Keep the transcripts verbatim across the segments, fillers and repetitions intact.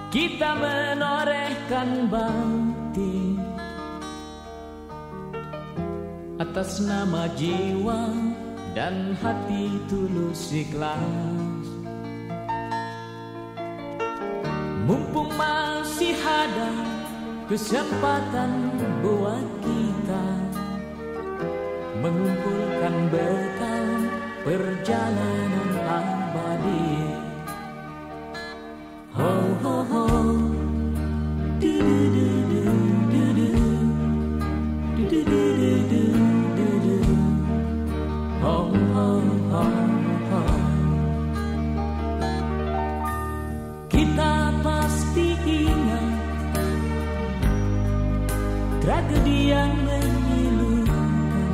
kita menorehkan bakti atas nama jiwa dan hati tulus ikhlas. Mumpung masih ada kesempatan buat kita mengumpulkan bekal perjalanan abadi. Ho ho ho, du du du du du du, du du du du du du, ho ho ho ho. Kita pasti ingat tragedi yang memilukan.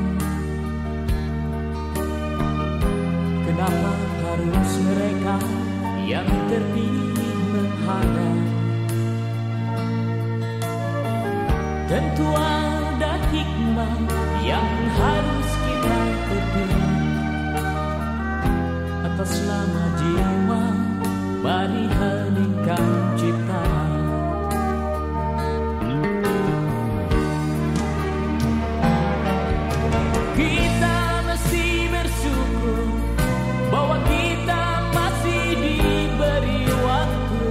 Kenapa harus mereka yang terpilih menghadap? Tentu ada hikmah yang harus kita petik. Atas nama jiwa, mari heningkan cipta. Kita mesti bersyukur bahwa kita masih diberi waktu.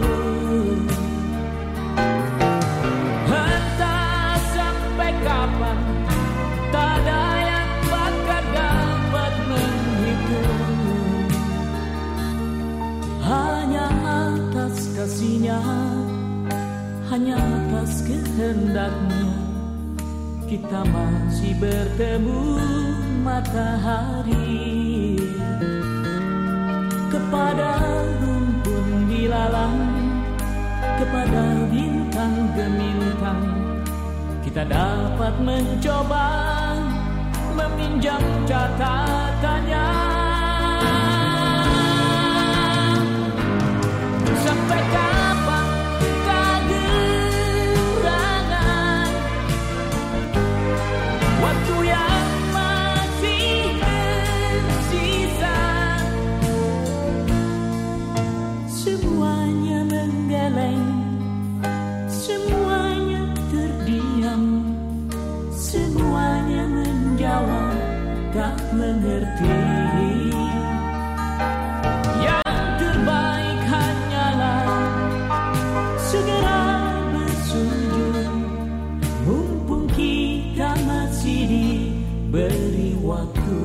Entah sampai kapan, tak ada yang bakal dapat menghitung. Hanya atas kasih-Nya, hanya atas kehendaknya, kita masih bertemu matahari. Kepada rumpun dilalang, kepada bintang gemintang, kita dapat mencoba meminjam catatannya. Sampai kapan kegerangan waktu yang masih tersisa? Semuanya menggeleng, semuanya terdiam, semuanya menjawab tak mengerti. Yang terbaik hanyalah segera bersujud, mumpung kita masih diberi waktu.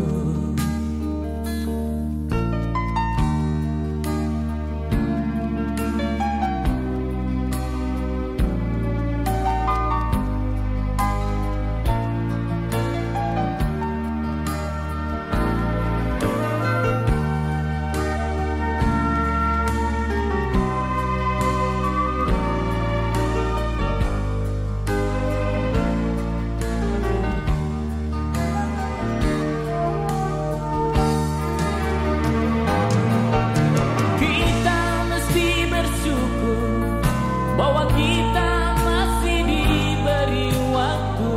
Bahwa kita masih diberi waktu.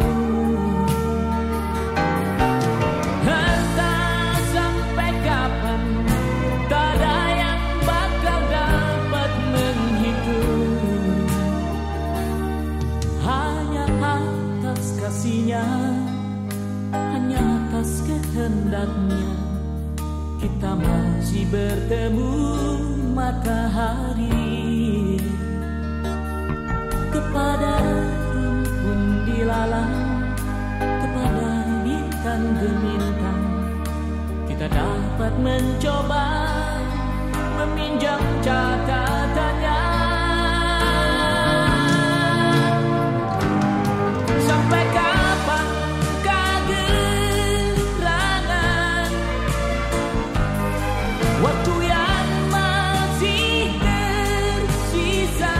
Entah sampai kapan, tak ada yang bakal dapat menghitung. Hanya atas kasih-Nya, hanya atas kehendaknya, kita masih bertemu matahari. Kepada rumpun dilalang, kepada bintang gemintang, kita dapat mencoba meminjam catatannya. Sampai kapan kegerangan waktu yang masih tersisa?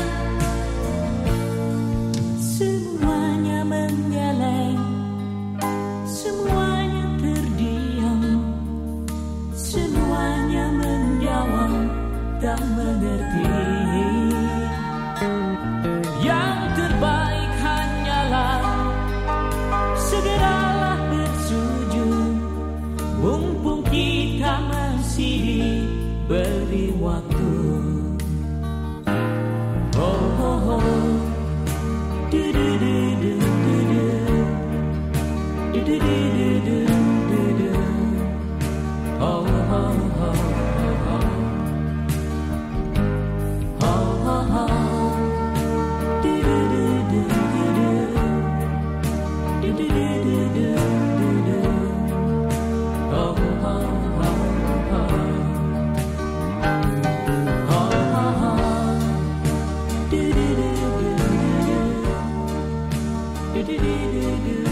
Semuanya menggeleng, semuanya terdiam, semuanya menjawab tak mengerti. Yang terbaik hanyalah segeralah bersujud, mumpung kita masih diberi waktu. do do do do do.